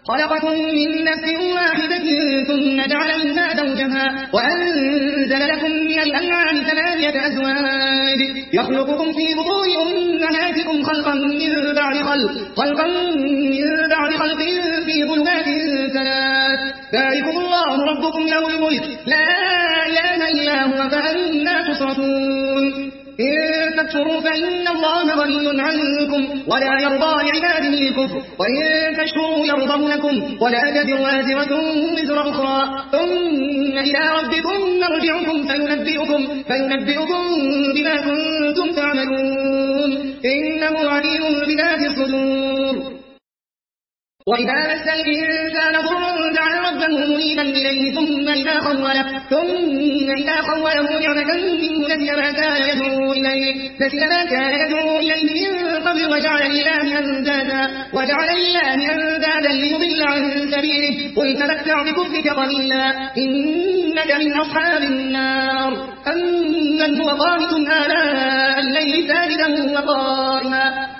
خلقكم من نفس واحدة ثم جعل منها زوجها وأنزل لكم من الأنعام 8 أزواج يخلقكم في بطون أمهاتكم خلقا من بعد خلق في ظلمات 3 ذلكم الله ربكم له الملك لا إله إلا هو فأنى تصرفون إن تكفروا فإن الله غني عنكم ولا يرضى لعباده الكفر وإن تشكروا يرضه لكم ولا تزر وازرة وزر أخرى ثم إلى ربكم مرجعكم فينبئكم بما كنتم تعملون إنه عليم بذات الصدور وإذا مس الإنسان ضر دعا ربه منيبا إليه ثم إذا خوله نعمة منه نسي ما كان يدعو إليه من قبل وجعل لله أندادا ليضل عن سبيله قل تمتع بكفرك قليلا إنك من أصحاب النار أمن هو قانت آلاء الليل ساجدا وقائما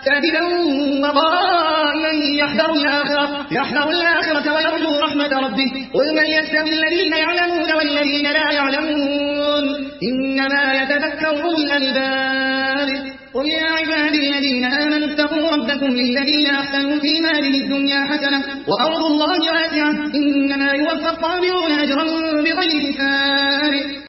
يحذر الآخرة ويرجو رحمة ربه قل من يستوي الذين يعلمون والذين لا يعلمون إنما يتذكر أولو الألباب قل يا عبادي الذين آمنوا اتقوا ربكم للذين أحسنوا في هذه الدنيا حسنة وأرض الله واسعة إنما يوفى الصابرون أجرا بغير حساب